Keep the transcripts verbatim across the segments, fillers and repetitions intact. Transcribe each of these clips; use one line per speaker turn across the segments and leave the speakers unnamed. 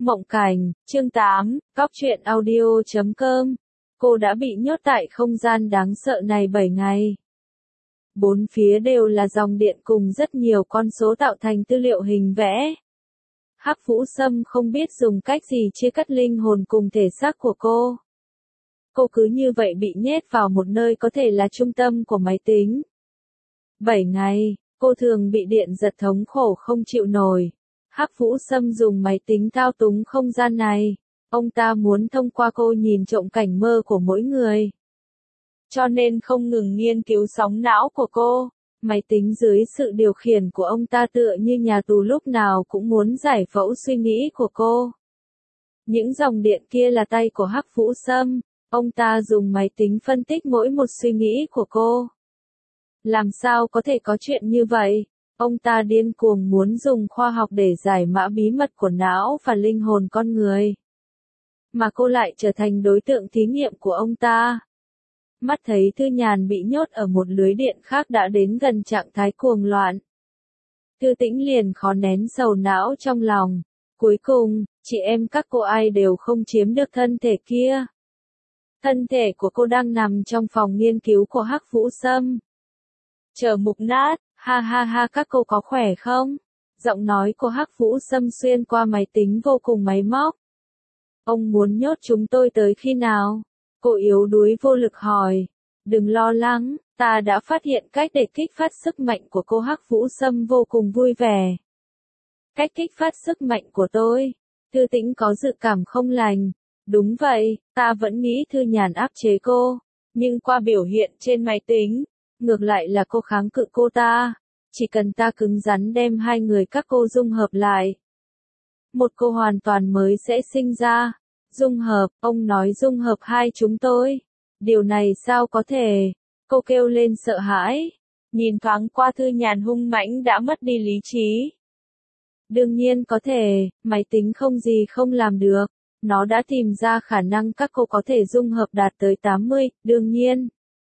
Mộng cảnh, chương tám, cóc truyện audio chấm com. Cô đã bị nhốt tại không gian đáng sợ này bảy ngày. Bốn phía đều là dòng điện cùng rất nhiều con số tạo thành tư liệu hình vẽ. Hắc Vũ Sâm không biết dùng cách gì chia cắt linh hồn cùng thể xác của cô. Cô cứ như vậy bị nhét vào một nơi có thể là trung tâm của máy tính. Bảy ngày, cô thường bị điện giật thống khổ không chịu nổi. Hắc Vũ Sâm dùng máy tính thao túng không gian này. Ông ta muốn thông qua cô nhìn trộm cảnh mơ của mỗi người. Cho nên không ngừng nghiên cứu sóng não của cô. Máy tính dưới sự điều khiển của ông ta tựa như nhà tù lúc nào cũng muốn giải phẫu suy nghĩ của cô. Những dòng điện kia là tay của Hắc Vũ Sâm. Ông ta dùng máy tính phân tích mỗi một suy nghĩ của cô. Làm sao có thể có chuyện như vậy? Ông ta điên cuồng muốn dùng khoa học để giải mã bí mật của não và linh hồn con người. Mà cô lại trở thành đối tượng thí nghiệm của ông ta. Mắt thấy Thư Nhàn bị nhốt ở một lưới điện khác đã đến gần trạng thái cuồng loạn. Thư Tĩnh liền khó nén sầu não trong lòng. Cuối cùng, chị em các cô ai đều không chiếm được thân thể kia. Thân thể của cô đang nằm trong phòng nghiên cứu của Hắc Vũ Sâm. Chờ mục nát, ha ha ha các cô có khỏe không? Giọng nói của Hắc Vũ Sâm xuyên qua máy tính vô cùng máy móc. Ông muốn nhốt chúng tôi tới khi nào? Cô yếu đuối vô lực hỏi. Đừng lo lắng, ta đã phát hiện cách để kích phát sức mạnh của cô. Hắc Vũ Sâm vô cùng vui vẻ. Cách kích phát sức mạnh của tôi? Thư Tĩnh có dự cảm không lành. Đúng vậy, ta vẫn nghĩ Thư Nhàn áp chế cô. Nhưng qua biểu hiện trên máy tính, ngược lại là cô kháng cự cô ta. Chỉ cần ta cứng rắn đem hai người các cô dung hợp lại. Một cô hoàn toàn mới sẽ sinh ra. Dung hợp, ông nói dung hợp hai chúng tôi. Điều này sao có thể? Cô kêu lên sợ hãi. Nhìn thoáng qua Thư Nhàn hung mãnh đã mất đi lý trí. Đương nhiên có thể, máy tính không gì không làm được. Nó đã tìm ra khả năng các cô có thể dung hợp đạt tới tám mươi, đương nhiên.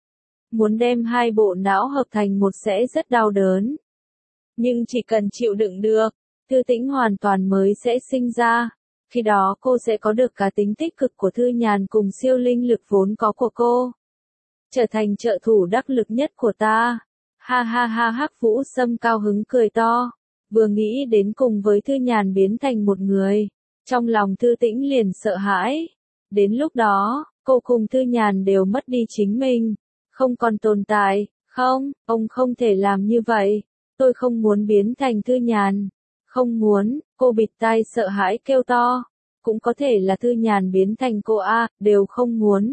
Muốn đem hai bộ não hợp thành một sẽ rất đau đớn. Nhưng chỉ cần chịu đựng được, Thư Tĩnh hoàn toàn mới sẽ sinh ra. Khi đó cô sẽ có được cá tính tích cực của Thư Nhàn cùng siêu linh lực vốn có của cô. Trở thành trợ thủ đắc lực nhất của ta. Ha ha ha Hắc Vũ Sâm cao hứng cười to. Vừa nghĩ đến cùng với Thư Nhàn biến thành một người. Trong lòng Thư Tĩnh liền sợ hãi. Đến lúc đó, cô cùng Thư Nhàn đều mất đi chính mình. Không còn tồn tại, không, ông không thể làm như vậy. Tôi không muốn biến thành Thư Nhàn. Không muốn, cô bịt tai sợ hãi kêu to. Cũng có thể là Thư Nhàn biến thành cô A, đều không muốn.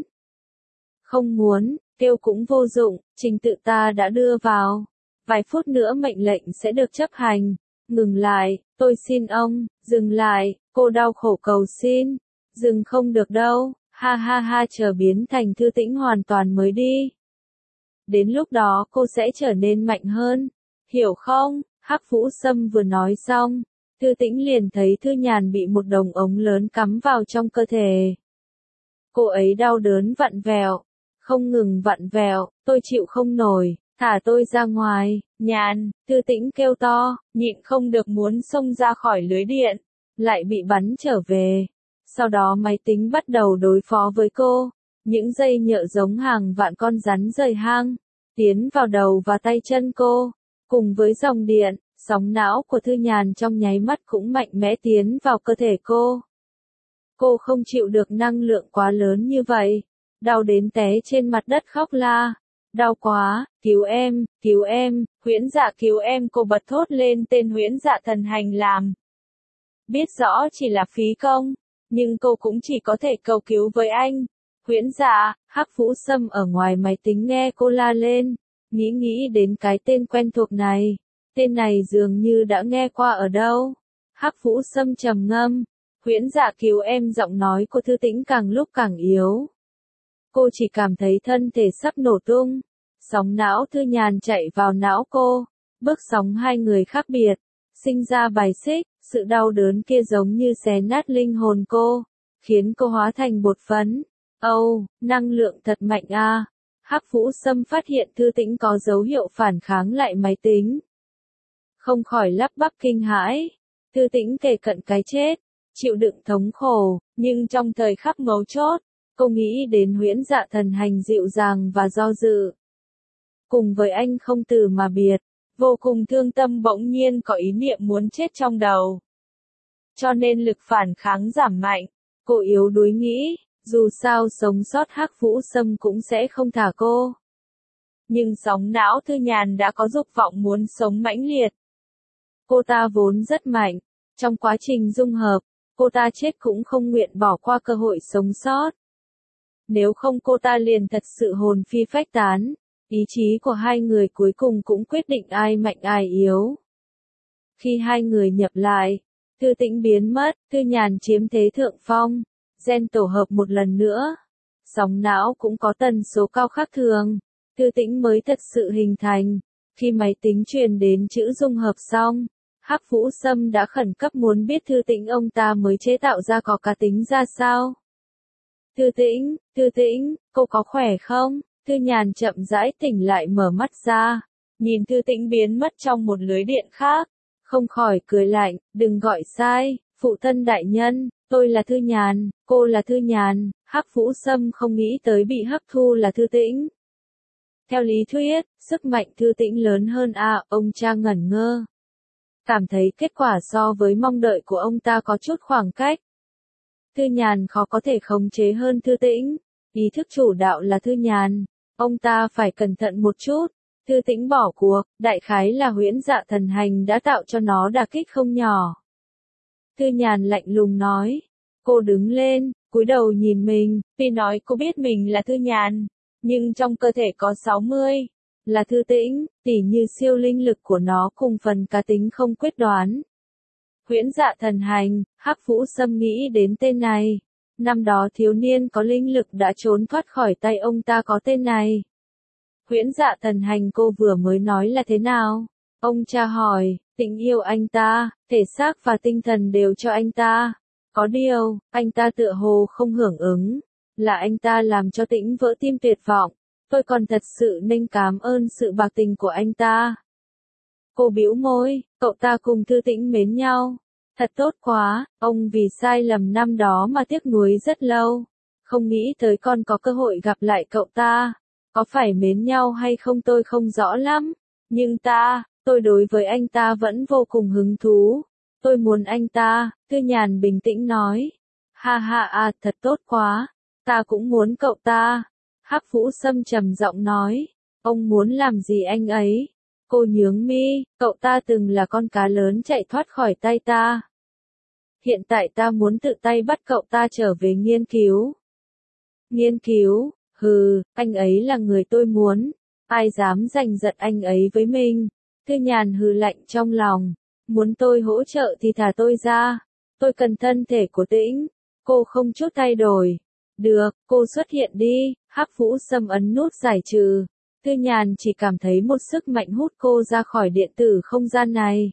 Không muốn, kêu cũng vô dụng, trình tự ta đã đưa vào. Vài phút nữa mệnh lệnh sẽ được chấp hành. Ngừng lại, tôi xin ông, dừng lại, cô đau khổ cầu xin. Dừng không được đâu, ha ha ha chờ biến thành Thư Tĩnh hoàn toàn mới đi. Đến lúc đó cô sẽ trở nên mạnh hơn. Hiểu không? Hắc Vũ Sâm vừa nói xong, Thư Tĩnh liền thấy Thư Nhàn bị một đồng ống lớn cắm vào trong cơ thể. Cô ấy đau đớn vặn vẹo, không ngừng vặn vẹo, tôi chịu không nổi, thả tôi ra ngoài. Nhàn, Thư Tĩnh kêu to, nhịn không được muốn xông ra khỏi lưới điện, lại bị bắn trở về. Sau đó máy tính bắt đầu đối phó với cô. Những dây nhợ giống hàng vạn con rắn rời hang, tiến vào đầu và tay chân cô. Cùng với dòng điện, sóng não của Thư Nhàn trong nháy mắt cũng mạnh mẽ tiến vào cơ thể cô. Cô không chịu được năng lượng quá lớn như vậy. Đau đến té trên mặt đất khóc la. Đau quá, cứu em, cứu em, Huyễn Dạ cứu em, cô bật thốt lên tên Huyễn Dạ thần hành làm. Biết rõ chỉ là phí công, nhưng cô cũng chỉ có thể cầu cứu với anh. Huyễn Dạ, Hắc Vũ Sâm ở ngoài máy tính nghe cô la lên. Nghĩ nghĩ đến cái tên quen thuộc này. Tên này dường như đã nghe qua ở đâu. Hắc Vũ Sâm trầm ngâm. Huyễn Dạ cứu em, giọng nói của Thư Tĩnh càng lúc càng yếu. Cô chỉ cảm thấy thân thể sắp nổ tung. Sóng não Thư Nhàn chạy vào não cô. Bước sóng hai người khác biệt. Sinh ra bài xích, sự đau đớn kia giống như xé nát linh hồn cô. Khiến cô hóa thành bột phấn. Âu, oh, năng lượng thật mạnh a. À. Hắc Vũ Sâm phát hiện Thư Tĩnh có dấu hiệu phản kháng lại máy tính. Không khỏi lắp bắp kinh hãi. Thư Tĩnh kề cận cái chết. chịu đựng thống khổ, nhưng trong thời khắc mấu chốt, cô nghĩ đến Huyễn Dạ Thần Hành dịu dàng và do dự. Cùng với anh không từ mà biệt, vô cùng thương tâm bỗng nhiên có ý niệm muốn chết trong đầu. Cho nên lực phản kháng giảm mạnh, cô yếu đuối nghĩ, dù sao sống sót Hắc Vũ Sâm cũng sẽ không thả cô. Nhưng sóng não Thư Nhàn đã có dục vọng muốn sống mãnh liệt. Cô ta vốn rất mạnh, trong quá trình dung hợp, cô ta chết cũng không nguyện bỏ qua cơ hội sống sót. Nếu không cô ta liền thật sự hồn phi phách tán, ý chí của hai người cuối cùng cũng quyết định ai mạnh ai yếu. Khi hai người nhập lại, Thư Tĩnh biến mất, Thư Nhàn chiếm thế thượng phong, gen tổ hợp một lần nữa. Sóng não cũng có tần số cao khác thường, Thư Tĩnh mới thật sự hình thành. Khi máy tính truyền đến chữ dung hợp xong, Hắc Vũ Sâm đã khẩn cấp muốn biết Thư Tĩnh ông ta mới chế tạo ra có cá tính ra sao. Thư Tĩnh, Thư Tĩnh, cô có khỏe không? Thư Nhàn chậm rãi tỉnh lại mở mắt ra, nhìn Thư Tĩnh biến mất trong một lưới điện khác, không khỏi cười lạnh, đừng gọi sai, phụ thân đại nhân, tôi là Thư Nhàn, cô là Thư Nhàn. Hắc Vũ Sâm không nghĩ tới bị hấp thu là Thư Tĩnh. Theo lý thuyết, sức mạnh Thư Tĩnh lớn hơn à, ông cha ngẩn ngơ. Cảm thấy kết quả so với mong đợi của ông ta có chút khoảng cách. Thư Nhàn khó có thể khống chế hơn Thư Tĩnh, ý thức chủ đạo là Thư Nhàn, ông ta phải cẩn thận một chút. Thư Tĩnh bỏ cuộc, đại khái là Huyễn Dạ Thần Hành đã tạo cho nó đả kích không nhỏ. Thư Nhàn lạnh lùng nói, cô đứng lên, cúi đầu nhìn mình, tuy nói cô biết mình là Thư Nhàn, nhưng trong cơ thể có sáu mươi, là Thư Tĩnh, tỉ như siêu linh lực của nó cùng phần cá tính không quyết đoán. Huyễn Dạ Thần Hành, Hắc Vũ Sâm nghĩ đến tên này. Năm đó thiếu niên có linh lực đã trốn thoát khỏi tay ông ta có tên này. Huyễn Dạ Thần Hành cô vừa mới nói là thế nào? Ông cha hỏi, Tĩnh yêu anh ta, thể xác và tinh thần đều cho anh ta. Có điều, anh ta tựa hồ không hưởng ứng. Là anh ta làm cho Tĩnh vỡ tim tuyệt vọng. Tôi còn thật sự nên cảm ơn sự bạc tình của anh ta. Cô bĩu môi, cậu ta cùng Thư Tĩnh mến nhau. Thật tốt quá, ông vì sai lầm năm đó mà tiếc nuối rất lâu. Không nghĩ tới con có cơ hội gặp lại cậu ta. Có phải mến nhau hay không tôi không rõ lắm. Nhưng ta, tôi đối với anh ta vẫn vô cùng hứng thú. Tôi muốn anh ta, Thư Nhàn bình tĩnh nói. Ha ha à, thật tốt quá. Ta cũng muốn cậu ta. Hắc Vũ Sâm trầm giọng nói. Ông muốn làm gì anh ấy? Cô nhướng mi, cậu ta từng là con cá lớn chạy thoát khỏi tay ta. Hiện tại ta muốn tự tay bắt cậu ta trở về nghiên cứu. Nghiên cứu, hừ, anh ấy là người tôi muốn. Ai dám giành giật anh ấy với mình? Thư Nhàn hừ lạnh trong lòng. Muốn tôi hỗ trợ thì thả tôi ra. Tôi cần thân thể của Tĩnh. Cô không chút thay đổi. Được, cô xuất hiện đi. Hắc Vũ Sâm ấn nút giải trừ. Thư Nhàn chỉ cảm thấy một sức mạnh hút cô ra khỏi điện tử không gian này.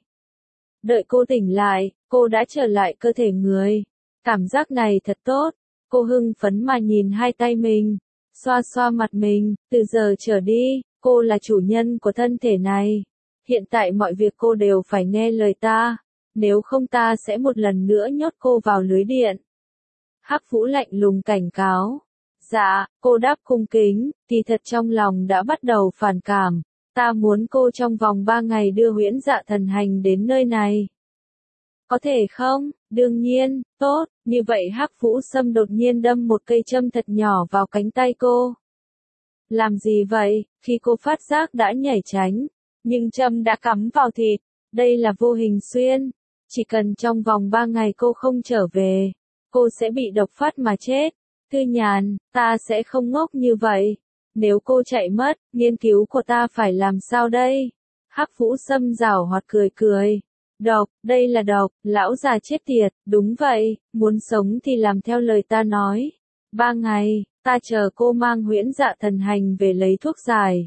Đợi cô tỉnh lại, cô đã trở lại cơ thể người. Cảm giác này thật tốt. Cô hưng phấn mà nhìn hai tay mình, xoa xoa mặt mình, từ giờ trở đi, cô là chủ nhân của thân thể này. Hiện tại mọi việc cô đều phải nghe lời ta, nếu không ta sẽ một lần nữa nhốt cô vào lưới điện. Hắc Vũ lạnh lùng cảnh cáo. Dạ, cô đáp cung kính, kỳ thật trong lòng đã bắt đầu phản cảm. Ta muốn cô trong vòng ba ngày đưa Huyễn Dạ Thần Hành đến nơi này. Có thể không? Đương nhiên, tốt, như vậy Hắc Vũ Sâm đột nhiên đâm một cây châm thật nhỏ vào cánh tay cô. Làm gì vậy? Khi cô phát giác đã nhảy tránh, nhưng châm đã cắm vào thịt, đây là vô hình xuyên. Chỉ cần trong vòng ba ngày cô không trở về, cô sẽ bị độc phát mà chết. Thư Nhàn, ta sẽ không ngốc như vậy. Nếu cô chạy mất, nghiên cứu của ta phải làm sao đây? Hắc Vũ Sâm giảo hoạt cười cười. Độc, đây là độc, lão già chết tiệt, đúng vậy, muốn sống thì làm theo lời ta nói. Ba ngày, ta chờ cô mang Huyễn Dạ Thần Hành về lấy thuốc giải.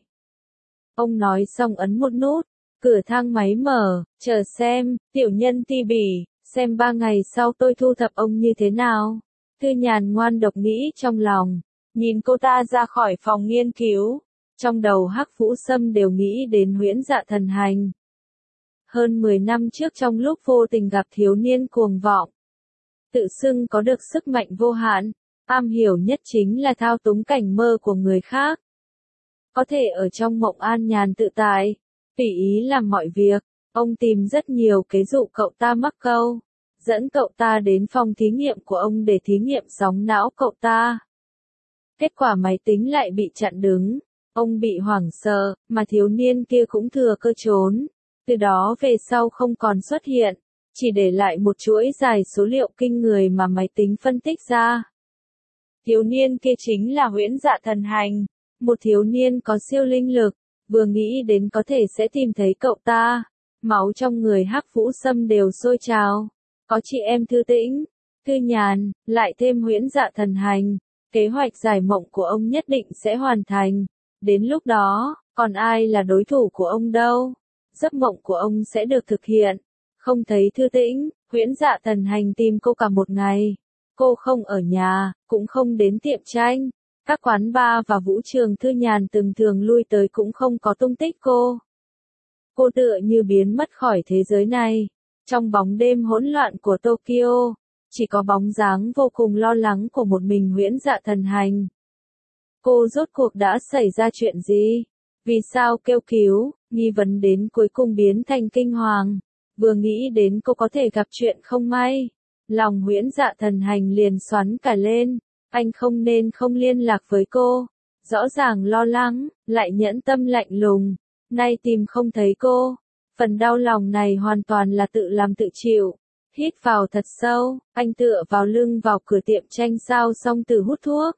Ông nói xong ấn một nút, cửa thang máy mở, chờ xem, tiểu nhân Ti Bỉ, xem ba ngày sau tôi thu thập ông như thế nào. Thư Nhàn ngoan độc nghĩ trong lòng, nhìn cô ta ra khỏi phòng nghiên cứu, trong đầu Hắc Vũ Sâm đều nghĩ đến Huyễn Dạ Thần Hành. Hơn mười năm trước trong lúc vô tình gặp thiếu niên cuồng vọng, tự xưng có được sức mạnh vô hạn, am hiểu nhất chính là thao túng cảnh mơ của người khác. Có thể ở trong mộng an nhàn tự tại, tùy ý làm mọi việc. Ông tìm rất nhiều kế dụ cậu ta mắc câu, dẫn cậu ta đến phòng thí nghiệm của ông để thí nghiệm sóng não cậu ta. Kết quả máy tính lại bị chặn đứng, ông bị hoảng sợ, mà thiếu niên kia cũng thừa cơ trốn. Từ đó về sau không còn xuất hiện, chỉ để lại một chuỗi dài số liệu kinh người mà máy tính phân tích ra. Thiếu niên kia chính là Huyễn Dạ Thần Hành, một thiếu niên có siêu linh lực, vừa nghĩ đến có thể sẽ tìm thấy cậu ta. Máu trong người Hắc Vũ Sâm đều sôi trào, có chị em Thư Tĩnh, Thư Nhàn, lại thêm Huyễn Dạ Thần Hành, kế hoạch giải mộng của ông nhất định sẽ hoàn thành, đến lúc đó, còn ai là đối thủ của ông đâu, giấc mộng của ông sẽ được thực hiện. Không thấy Thư Tĩnh, Huyễn Dạ Thần Hành tìm cô cả một ngày, cô không ở nhà, cũng không đến tiệm tranh, các quán bar và vũ trường Thư Nhàn từng thường lui tới cũng không có tung tích cô. Cô tựa như biến mất khỏi thế giới này. Trong bóng đêm hỗn loạn của Tokyo, chỉ có bóng dáng vô cùng lo lắng của một mình Huyễn Dạ Thần Hành. Cô rốt cuộc đã xảy ra chuyện gì? Vì sao kêu cứu? Nghi vấn đến cuối cùng biến thành kinh hoàng. Vừa nghĩ đến cô có thể gặp chuyện không may, lòng Huyễn Dạ Thần Hành liền xoắn cả lên. Anh không nên không liên lạc với cô. Rõ ràng lo lắng, lại nhẫn tâm lạnh lùng. Nay tìm không thấy cô, phần đau lòng này hoàn toàn là tự làm tự chịu. Hít vào thật sâu, anh tựa vào lưng vào cửa tiệm tranh sao xong từ hút thuốc.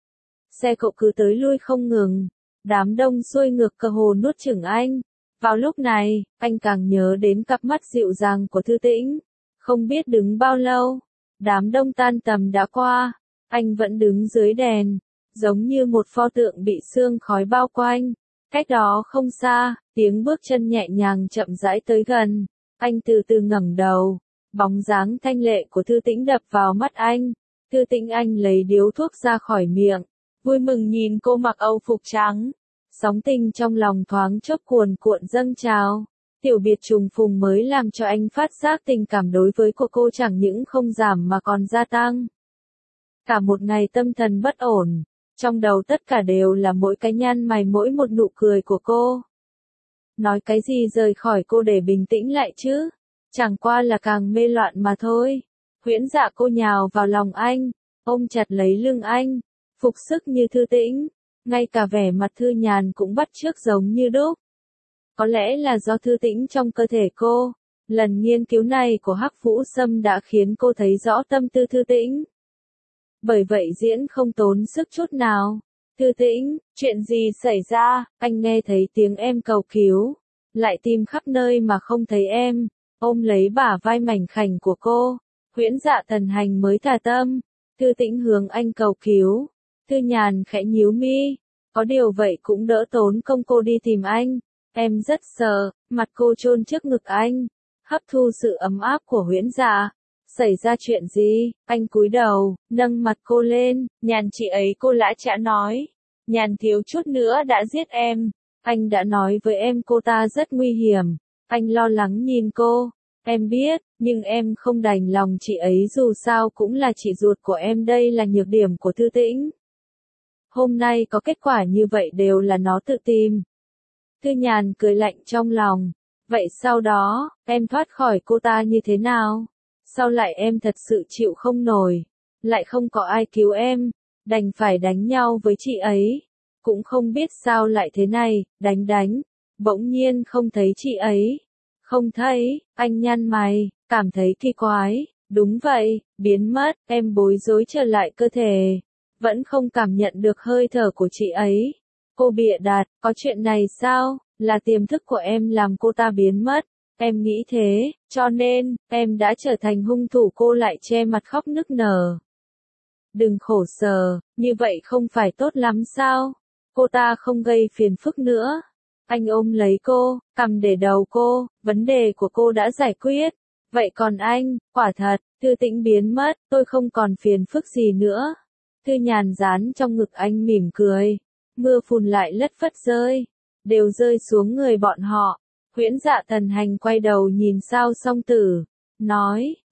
Xe cộ cứ tới lui không ngừng, đám đông xuôi ngược cơ hồ nuốt chửng anh. Vào lúc này, anh càng nhớ đến cặp mắt dịu dàng của Thư Tĩnh. Không biết đứng bao lâu, đám đông tan tầm đã qua, anh vẫn đứng dưới đèn, giống như một pho tượng bị sương khói bao quanh. Cách đó không xa, tiếng bước chân nhẹ nhàng chậm rãi tới gần. Anh từ từ ngẩng đầu, bóng dáng thanh lệ của Thư Tĩnh đập vào mắt anh. Thư Tĩnh anh lấy điếu thuốc ra khỏi miệng, vui mừng nhìn cô mặc âu phục trắng. Sóng tình trong lòng thoáng chốc cuồn cuộn dâng trào. Tiểu biệt trùng phùng mới làm cho anh phát giác tình cảm đối với của cô chẳng những không giảm mà còn gia tăng. Cả một ngày tâm thần bất ổn. Trong đầu tất cả đều là mỗi cái nhăn mày mỗi một nụ cười của cô. Nói cái gì rời khỏi cô để bình tĩnh lại chứ? Chẳng qua là càng mê loạn mà thôi. Huyễn Dạ cô nhào vào lòng anh, ôm chặt lấy lưng anh, phục sức như Thư Tĩnh, ngay cả vẻ mặt Thư Nhàn cũng bắt chước giống như đúc. Có lẽ là do Thư Tĩnh trong cơ thể cô, lần nghiên cứu này của Hắc Vũ Sâm đã khiến cô thấy rõ tâm tư Thư Tĩnh. Bởi vậy diễn không tốn sức chút nào. Thư Tĩnh, chuyện gì xảy ra? Anh nghe thấy tiếng em cầu cứu, lại tìm khắp nơi mà không thấy em. Ôm lấy bả vai mảnh khảnh của cô, Huyễn Dạ Thần Hành mới thả tâm. Thư Tĩnh hướng anh cầu cứu. Thư Nhàn khẽ nhíu mi, có điều vậy cũng đỡ tốn công cô đi tìm anh. Em rất sợ, mặt cô chôn trước ngực anh, hấp thu sự ấm áp của Huyễn Dạ. Xảy ra chuyện gì? Anh cúi đầu, nâng mặt cô lên. Nhàn chị ấy cô lã chã nói. Nhàn thiếu chút nữa đã giết em. Anh đã nói với em cô ta rất nguy hiểm. Anh lo lắng nhìn cô. Em biết, nhưng em không đành lòng chị ấy dù sao cũng là chị ruột của em, đây là nhược điểm của Thư Tĩnh. Hôm nay có kết quả như vậy đều là nó tự tìm. Thư Nhàn cười lạnh trong lòng. Vậy sau đó, em thoát khỏi cô ta như thế nào? Sao lại em thật sự chịu không nổi, lại không có ai cứu em, đành phải đánh nhau với chị ấy. Cũng không biết sao lại thế này, đánh đánh, bỗng nhiên không thấy chị ấy. Không thấy, anh nhăn mày, cảm thấy kỳ quái, đúng vậy, biến mất, em bối rối trở lại cơ thể, vẫn không cảm nhận được hơi thở của chị ấy. Cô bịa đặt, có chuyện này sao, là tiềm thức của em làm cô ta biến mất. Em nghĩ thế, cho nên, em đã trở thành hung thủ. Cô lại che mặt khóc nức nở. Đừng khổ sở, như vậy không phải tốt lắm sao? Cô ta không gây phiền phức nữa. Anh ôm lấy cô, cầm để đầu cô, vấn đề của cô đã giải quyết. Vậy còn anh, quả thật, Thư Tĩnh biến mất, tôi không còn phiền phức gì nữa. Thư Nhàn dán trong ngực anh mỉm cười. Mưa phùn lại lất phất rơi, đều rơi xuống người bọn họ. Huyễn Dạ Thần Hành quay đầu nhìn Sao Song Tử, nói,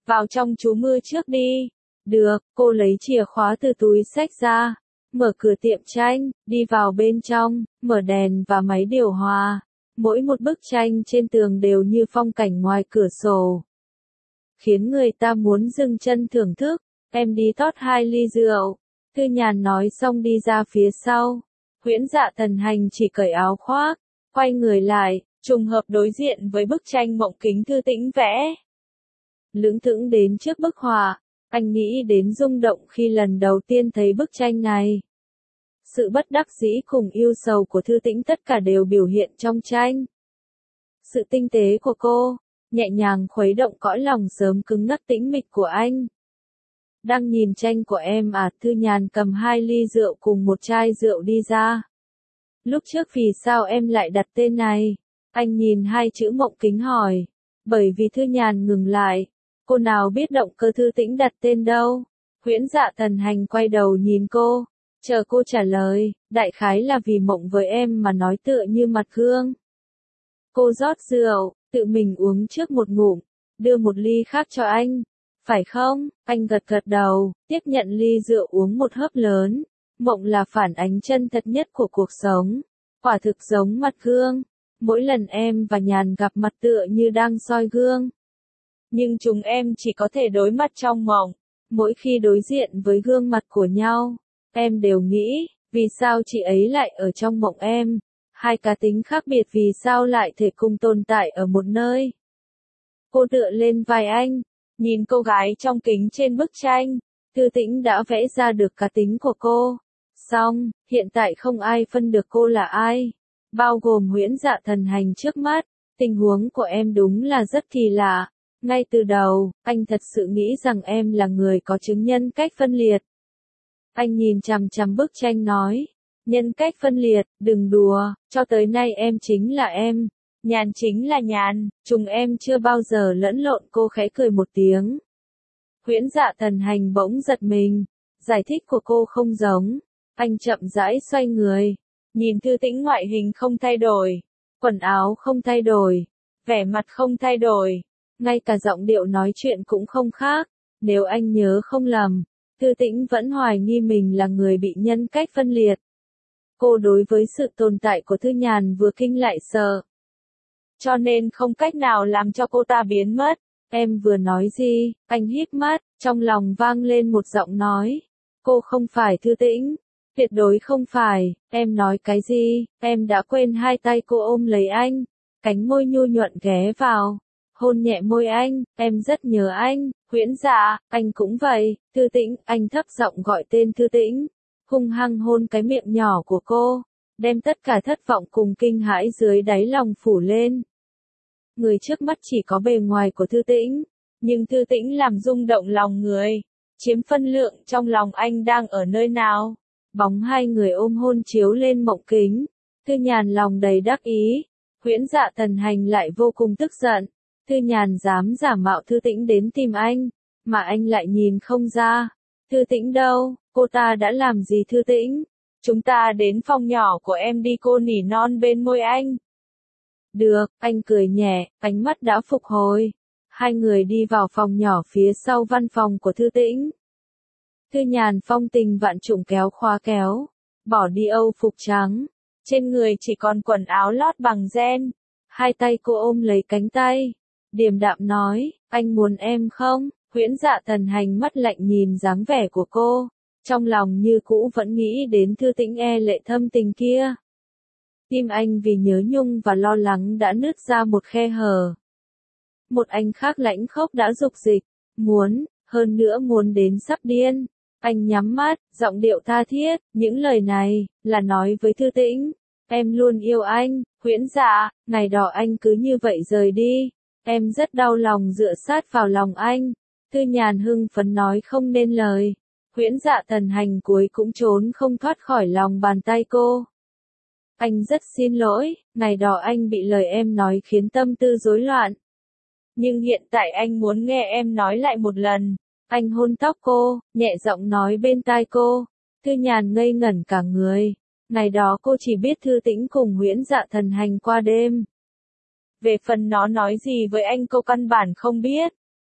vào trong trú mưa trước đi. Được, cô lấy chìa khóa từ túi xách ra, mở cửa tiệm tranh, đi vào bên trong, mở đèn và máy điều hòa. Mỗi một bức tranh trên tường đều như phong cảnh ngoài cửa sổ, khiến người ta muốn dừng chân thưởng thức. Em đi tót hai ly rượu. Thư Nhàn nói xong đi ra phía sau. Huyễn Dạ Thần Hành chỉ cởi áo khoác, quay người lại, trùng hợp đối diện với bức tranh Mộng Kính Thư Tĩnh vẽ. Lững thững đến trước bức họa, anh nghĩ đến rung động khi lần đầu tiên thấy bức tranh này. Sự bất đắc dĩ cùng yêu sầu của Thư Tĩnh tất cả đều biểu hiện trong tranh. Sự tinh tế của cô, nhẹ nhàng khuấy động cõi lòng sớm cứng ngắc tĩnh mịch của anh. Đang nhìn tranh của em à? Thư Nhàn cầm hai ly rượu cùng một chai rượu đi ra. Lúc trước vì sao em lại đặt tên này? Anh nhìn hai chữ Mộng Kính hỏi. Bởi vì Thư Nhàn ngừng lại. Cô nào biết động cơ Thư Tĩnh đặt tên đâu? Huyễn Dạ Thần Hành quay đầu nhìn cô, chờ cô trả lời. Đại khái là vì mộng với em mà nói tựa như mặt gương. Cô rót rượu, tự mình uống trước một ngụm, đưa một ly khác cho anh. Phải không? Anh gật gật đầu, tiếp nhận ly rượu uống một hớp lớn. Mộng là phản ánh chân thật nhất của cuộc sống. Quả thực giống mặt gương. Mỗi lần em và Nhàn gặp mặt tựa như đang soi gương. Nhưng chúng em chỉ có thể đối mặt trong mộng. Mỗi khi đối diện với gương mặt của nhau, em đều nghĩ, vì sao chị ấy lại ở trong mộng em? Hai cá tính khác biệt vì sao lại thể cùng tồn tại ở một nơi? Cô tựa lên vai anh, nhìn cô gái trong kính trên bức tranh. Thư Tĩnh đã vẽ ra được cá tính của cô. Xong, hiện tại không ai phân được cô là ai, bao gồm Huyễn Dạ Thần Hành trước mắt. Tình huống của em đúng là rất kỳ lạ. Ngay từ đầu, anh thật sự nghĩ rằng em là người có chứng nhân cách phân liệt. Anh nhìn chằm chằm bức tranh nói, nhân cách phân liệt, đừng đùa, cho tới nay em chính là em, Nhàn chính là Nhàn, chúng em chưa bao giờ lẫn lộn. Cô khẽ cười một tiếng. Huyễn Dạ Thần Hành bỗng giật mình, giải thích của cô không giống. Anh chậm rãi xoay người, nhìn Thư Tĩnh ngoại hình không thay đổi, quần áo không thay đổi, vẻ mặt không thay đổi, ngay cả giọng điệu nói chuyện cũng không khác. Nếu anh nhớ không lầm, Thư Tĩnh vẫn hoài nghi mình là người bị nhân cách phân liệt. Cô đối với sự tồn tại của Thư Nhàn vừa kinh lại sợ, cho nên không cách nào làm cho cô ta biến mất. Em vừa nói gì? Anh híp mắt, trong lòng vang lên một giọng nói. Cô không phải Thư Tĩnh. Tuyệt đối không phải. Em nói cái gì? Em đã quên. Hai tay cô ôm lấy anh, cánh môi nhu nhuận ghé vào, hôn nhẹ môi anh. Em rất nhớ anh. Huyễn Dạ, anh cũng vậy. Thư Tĩnh, anh thấp giọng gọi tên Thư Tĩnh, hung hăng hôn cái miệng nhỏ của cô, đem tất cả thất vọng cùng kinh hãi dưới đáy lòng phủ lên. Người trước mắt chỉ có bề ngoài của Thư Tĩnh, nhưng Thư Tĩnh làm rung động lòng người, chiếm phân lượng trong lòng anh đang ở nơi nào. Bóng hai người ôm hôn chiếu lên mộng kính. Thư Nhàn lòng đầy đắc ý. Huyễn Dạ Thần Hành lại vô cùng tức giận. Thư Nhàn dám giả mạo Thư Tĩnh đến tìm anh, mà anh lại nhìn không ra. Thư Tĩnh đâu? Cô ta đã làm gì Thư Tĩnh? Chúng ta đến phòng nhỏ của em đi, cô nỉ non bên môi anh. Được, anh cười nhẹ, ánh mắt đã phục hồi. Hai người đi vào phòng nhỏ phía sau văn phòng của Thư Tĩnh. Thư Nhàn phong tình vạn trùng kéo khóa kéo, bỏ đi âu phục trắng, trên người chỉ còn quần áo lót bằng ren. Hai tay cô ôm lấy cánh tay, điềm đạm nói, anh muốn em không? Huyễn Dạ Thần Hành mắt lạnh nhìn dáng vẻ của cô, trong lòng như cũ vẫn nghĩ đến Thư Tĩnh e lệ thâm tình kia. Tim anh vì nhớ nhung và lo lắng đã nứt ra một khe hở. Một anh khác lãnh khốc đã dục dịch, muốn, hơn nữa muốn đến sắp điên. Anh nhắm mắt, giọng điệu tha thiết, những lời này, là nói với Thư Tĩnh. Em luôn yêu anh, Huyễn Dạ, ngày đó anh cứ như vậy rời đi. Em rất đau lòng dựa sát vào lòng anh. Thư Nhàn hưng phấn nói không nên lời. Huyễn Dạ Thần Hành cuối cũng trốn không thoát khỏi lòng bàn tay cô. Anh rất xin lỗi, ngày đó anh bị lời em nói khiến tâm tư rối loạn. Nhưng hiện tại anh muốn nghe em nói lại một lần. Anh hôn tóc cô, nhẹ giọng nói bên tai cô. Thư Nhàn ngây ngẩn cả người. Ngày đó cô chỉ biết Thư Tĩnh cùng Huyễn Dạ Thần Hành qua đêm. Về phần nó nói gì với anh cô căn bản không biết.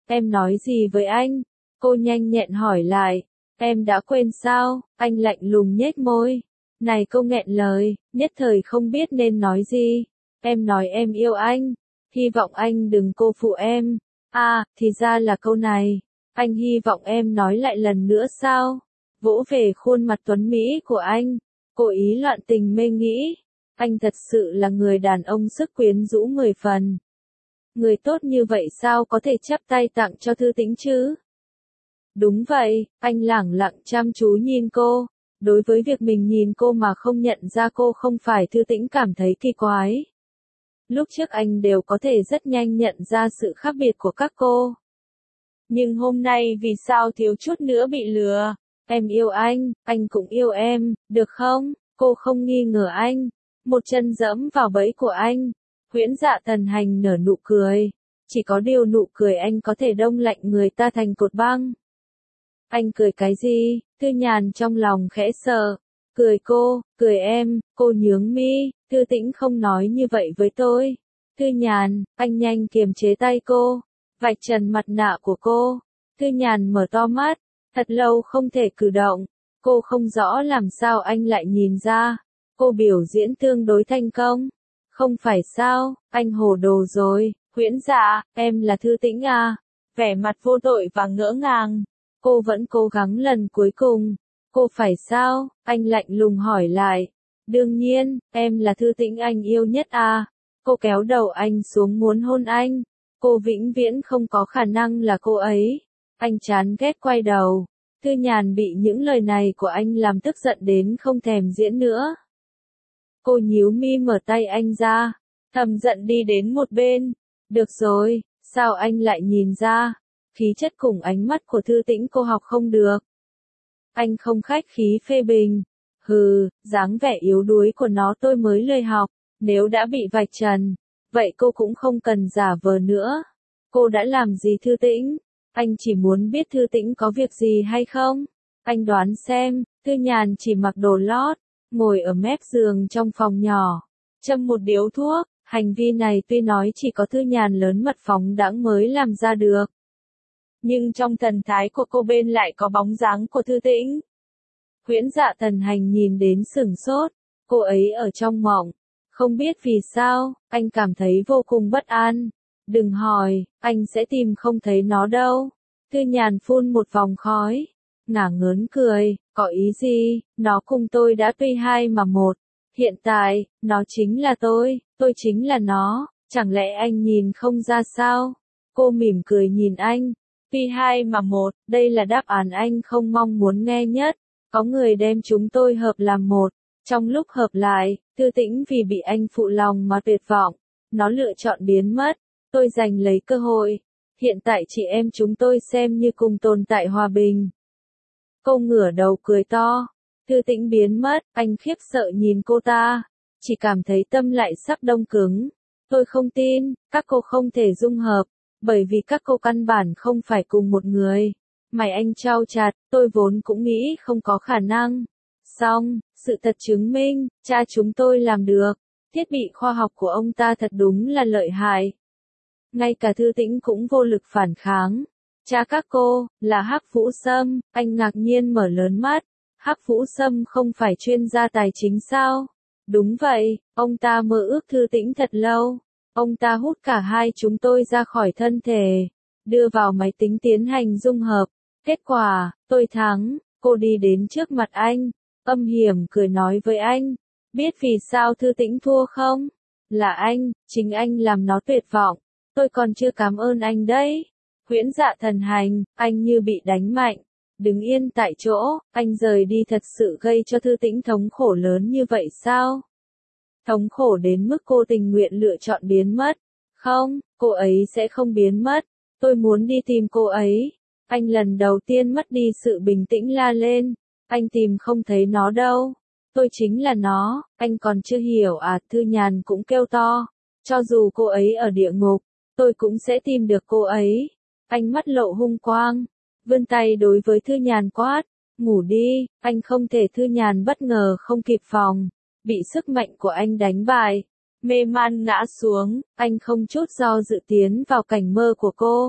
Em nói gì với anh? Cô nhanh nhẹn hỏi lại. Em đã quên sao? Anh lạnh lùng nhếch môi. Này cô nghẹn lời, nhất thời không biết nên nói gì. Em nói em yêu anh. Hy vọng anh đừng cô phụ em. À, thì ra là câu này. Anh hy vọng em nói lại lần nữa sao? Vỗ về khuôn mặt tuấn Mỹ của anh. Cô ý loạn tình mê nghĩ. Anh thật sự là người đàn ông sức quyến rũ mười phần. Người tốt như vậy sao có thể chắp tay tặng cho Thư Tĩnh chứ? Đúng vậy, anh lẳng lặng chăm chú nhìn cô. Đối với việc mình nhìn cô mà không nhận ra cô không phải Thư Tĩnh cảm thấy kỳ quái. Lúc trước anh đều có thể rất nhanh nhận ra sự khác biệt của các cô. Nhưng hôm nay vì sao thiếu chút nữa bị lừa? Em yêu anh, anh cũng yêu em, được không? Cô không nghi ngờ anh. Một chân dẫm vào bẫy của anh. Huyễn Dạ Thần Hành nở nụ cười. Chỉ có điều nụ cười anh có thể đông lạnh người ta thành cột băng. Anh cười cái gì? Thư Nhàn trong lòng khẽ sợ. Cười cô, cười em, cô nhướng mi. Thư Tĩnh không nói như vậy với tôi. Thư Nhàn, anh nhanh kiềm chế tay cô. Vạch trần mặt nạ của cô. Thư Nhàn mở to mắt. Thật lâu không thể cử động. Cô không rõ làm sao anh lại nhìn ra. Cô biểu diễn tương đối thành công. Không phải sao, anh hồ đồ rồi. Huyễn Dạ, em là Thư Tĩnh à? Vẻ mặt vô tội và ngỡ ngàng. Cô vẫn cố gắng lần cuối cùng. Cô phải sao? Anh lạnh lùng hỏi lại. Đương nhiên, em là Thư Tĩnh anh yêu nhất à? Cô kéo đầu anh xuống muốn hôn anh. Cô vĩnh viễn không có khả năng là cô ấy. Anh chán ghét quay đầu. Thư Nhàn bị những lời này của anh làm tức giận đến không thèm diễn nữa. Cô nhíu mi mở tay anh ra. Thầm giận đi đến một bên. Được rồi, sao anh lại nhìn ra? Khí chất cùng ánh mắt của Thư Tĩnh cô học không được. Anh không khách khí phê bình. Hừ, dáng vẻ yếu đuối của nó tôi mới lười học. Nếu đã bị vạch trần, vậy cô cũng không cần giả vờ nữa. Cô đã làm gì Thư Tĩnh? Anh chỉ muốn biết Thư Tĩnh có việc gì hay không? Anh đoán xem. Thư Nhàn chỉ mặc đồ lót, ngồi ở mép giường trong phòng nhỏ, châm một điếu thuốc. Hành vi này tuy nói chỉ có Thư Nhàn lớn mật phóng đãng mới làm ra được. Nhưng trong thần thái của cô bên lại có bóng dáng của Thư Tĩnh. Huyễn Dạ Thần Hành nhìn đến sửng sốt. Cô ấy ở trong mộng. Không biết vì sao, anh cảm thấy vô cùng bất an. Đừng hỏi, anh sẽ tìm không thấy nó đâu. Thư Nhàn phun một vòng khói. Ngả ngớn cười, có ý gì, nó cùng tôi đã tuy hai mà một. Hiện tại, nó chính là tôi, tôi chính là nó, chẳng lẽ anh nhìn không ra sao? Cô mỉm cười nhìn anh. Tuy hai mà một, đây là đáp án anh không mong muốn nghe nhất. Có người đem chúng tôi hợp làm một. Trong lúc hợp lại, Thư Tĩnh vì bị anh phụ lòng mà tuyệt vọng. Nó lựa chọn biến mất. Tôi giành lấy cơ hội. Hiện tại chị em chúng tôi xem như cùng tồn tại hòa bình. Cô ngửa đầu cười to. Thư Tĩnh biến mất, anh khiếp sợ nhìn cô ta. Chỉ cảm thấy tâm lại sắp đông cứng. Tôi không tin, các cô không thể dung hợp. Bởi vì các cô căn bản không phải cùng một người. Mày anh trao chặt, tôi vốn cũng nghĩ không có khả năng. Xong, sự thật chứng minh, cha chúng tôi làm được. Thiết bị khoa học của ông ta thật đúng là lợi hại. Ngay cả Thư Tĩnh cũng vô lực phản kháng. Cha các cô, là Hắc Vũ Sâm, anh ngạc nhiên mở lớn mắt. Hắc Vũ Sâm không phải chuyên gia tài chính sao? Đúng vậy, ông ta mơ ước Thư Tĩnh thật lâu. Ông ta hút cả hai chúng tôi ra khỏi thân thể, đưa vào máy tính tiến hành dung hợp. Kết quả, tôi thắng. Cô đi đến trước mặt anh, âm hiểm cười nói với anh. Biết vì sao Thư Tĩnh thua không? Là anh, chính anh làm nó tuyệt vọng. Tôi còn chưa cảm ơn anh đấy. Huyễn Dạ Thần Hành, anh như bị đánh mạnh. Đứng yên tại chỗ, anh rời đi thật sự gây cho Thư Tĩnh thống khổ lớn như vậy sao? Thống khổ đến mức cô tình nguyện lựa chọn biến mất. Không, cô ấy sẽ không biến mất. Tôi muốn đi tìm cô ấy. Anh lần đầu tiên mất đi sự bình tĩnh la lên. Anh tìm không thấy nó đâu. Tôi chính là nó, anh còn chưa hiểu à? Thư Nhàn cũng kêu to. Cho dù cô ấy ở địa ngục, tôi cũng sẽ tìm được cô ấy. Anh mắt lộ hung quang. Vươn tay đối với Thư Nhàn quát. Ngủ đi, anh không thể. Thư Nhàn bất ngờ không kịp phòng. Bị sức mạnh của anh đánh bại. Mê man ngã xuống, anh không chút do dự tiến vào cảnh mơ của cô.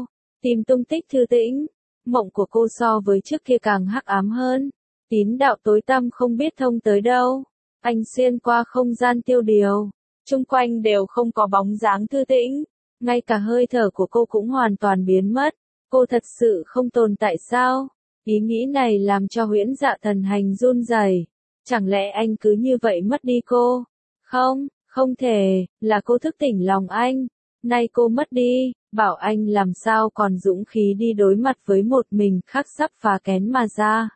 tìm tung tích Thư Tĩnh. Mộng của cô so với trước kia càng hắc ám hơn. Tín đạo tối tăm không biết thông tới đâu. Anh xuyên qua không gian tiêu điều. Chung quanh đều không có bóng dáng Thư Tĩnh. Ngay cả hơi thở của cô cũng hoàn toàn biến mất. Cô thật sự không tồn tại sao? Ý nghĩ này làm cho Huyễn Dạ Thần Hành run rẩy. Chẳng lẽ anh cứ như vậy mất đi cô? Không, không thể, là cô thức tỉnh lòng anh. Nay cô mất đi, bảo anh làm sao còn dũng khí đi đối mặt với một mình khác sắp phá kén mà ra.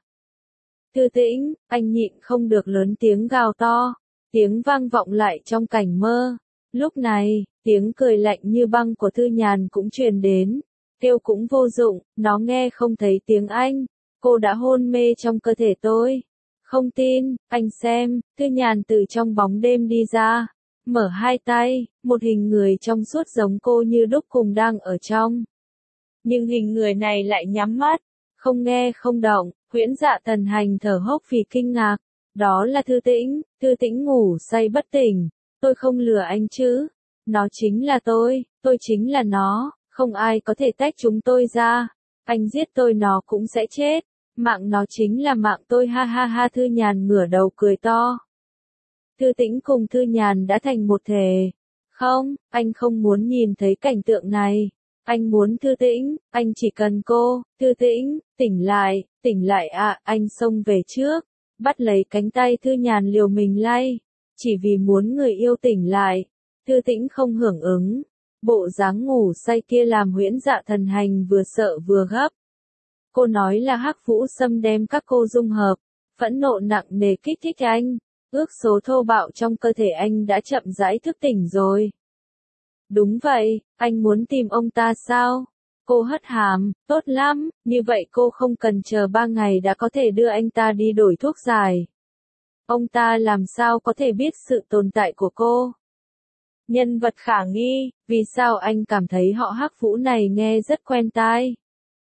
Thư Tĩnh, anh nhịn không được lớn tiếng gào to. Tiếng vang vọng lại trong cảnh mơ. Lúc này, tiếng cười lạnh như băng của Thư Nhàn cũng truyền đến. Kêu cũng vô dụng, nó nghe không thấy tiếng anh. Cô đã hôn mê trong cơ thể tôi. Không tin, anh xem, Thư Nhàn từ trong bóng đêm đi ra. Mở hai tay, một hình người trong suốt giống cô như đúc cùng đang ở trong. Nhưng hình người này lại nhắm mắt, không nghe không động. Huyễn Dạ Thần Hành thở hốc vì kinh ngạc. Đó là Thư Tĩnh, Thư Tĩnh ngủ say bất tỉnh. Tôi không lừa anh chứ. Nó chính là tôi, tôi chính là nó, không ai có thể tách chúng tôi ra. Anh giết tôi nó cũng sẽ chết. Mạng nó chính là mạng tôi, ha ha ha. Thư Nhàn ngửa đầu cười to. Thư Tĩnh cùng Thư Nhàn đã thành một thể. Không, anh không muốn nhìn thấy cảnh tượng này. Anh muốn Thư Tĩnh, anh chỉ cần cô. Thư Tĩnh, tỉnh lại, tỉnh lại ạ. À, anh xông về trước, bắt lấy cánh tay Thư Nhàn liều mình lay. Chỉ vì muốn người yêu tỉnh lại. Thư Tĩnh không hưởng ứng. Bộ dáng ngủ say kia làm Huyễn Dạ Thần Hành vừa sợ vừa gấp. Cô nói là Hắc Vũ Sâm đem các cô dung hợp. Phẫn nộ nặng nề kích thích anh. Ước số thô bạo trong cơ thể anh đã chậm rãi thức tỉnh rồi. Đúng vậy, anh muốn tìm ông ta sao? Cô hất hàm, tốt lắm, như vậy cô không cần chờ ba ngày đã có thể đưa anh ta đi đổi thuốc giải. Ông ta làm sao có thể biết sự tồn tại của cô? Nhân vật khả nghi, vì sao anh cảm thấy họ Hắc Vũ này nghe rất quen tai?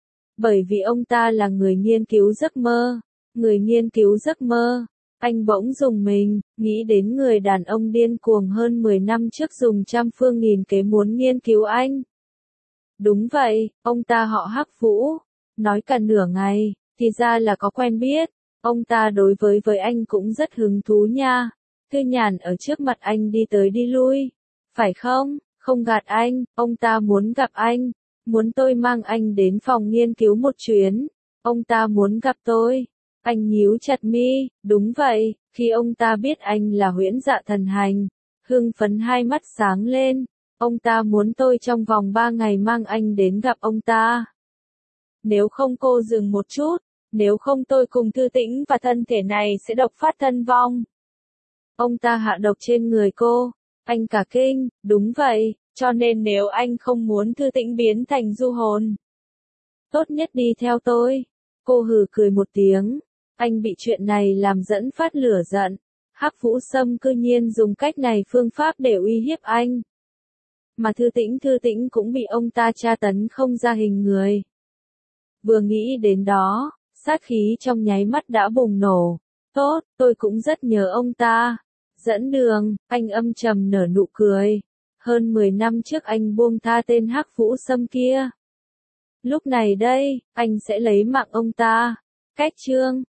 Bởi vì ông ta là người nghiên cứu giấc mơ. Người nghiên cứu giấc mơ. Anh bỗng rùng mình, nghĩ đến người đàn ông điên cuồng hơn mười năm trước dùng trăm phương nghìn kế muốn nghiên cứu anh. Đúng vậy, ông ta họ Hắc Vũ. Nói cả nửa ngày, thì ra là có quen biết. Ông ta đối với với anh cũng rất hứng thú nha. Thư Nhàn ở trước mặt anh đi tới đi lui. Phải không? Không gạt anh, ông ta muốn gặp anh. Muốn tôi mang anh đến phòng nghiên cứu một chuyến. Ông ta muốn gặp tôi. Anh nhíu chặt mi, đúng vậy, khi ông ta biết anh là Huyễn Dạ Thần Hành. Hưng phấn hai mắt sáng lên. Ông ta muốn tôi trong vòng ba ngày mang anh đến gặp ông ta. Nếu không cô dừng một chút. Nếu không tôi cùng Thư Tĩnh và thân thể này sẽ độc phát thân vong. Ông ta hạ độc trên người cô. Anh cả kinh, đúng vậy, cho nên nếu anh không muốn Thư Tĩnh biến thành du hồn, tốt nhất đi theo tôi. Cô hừ cười một tiếng. Anh bị chuyện này làm dẫn phát lửa giận. Hắc Vũ Sâm cư nhiên dùng cách này phương pháp để uy hiếp anh. Mà Thư Tĩnh Thư Tĩnh cũng bị ông ta tra tấn không ra hình người. Vừa nghĩ đến đó, sát khí trong nháy mắt đã bùng nổ. Tốt, tôi cũng rất nhớ ông ta. Dẫn đường, anh âm trầm nở nụ cười. Hơn mười năm trước anh buông tha tên Hắc Vũ Sâm kia. Lúc này đây, anh sẽ lấy mạng ông ta. Cách chương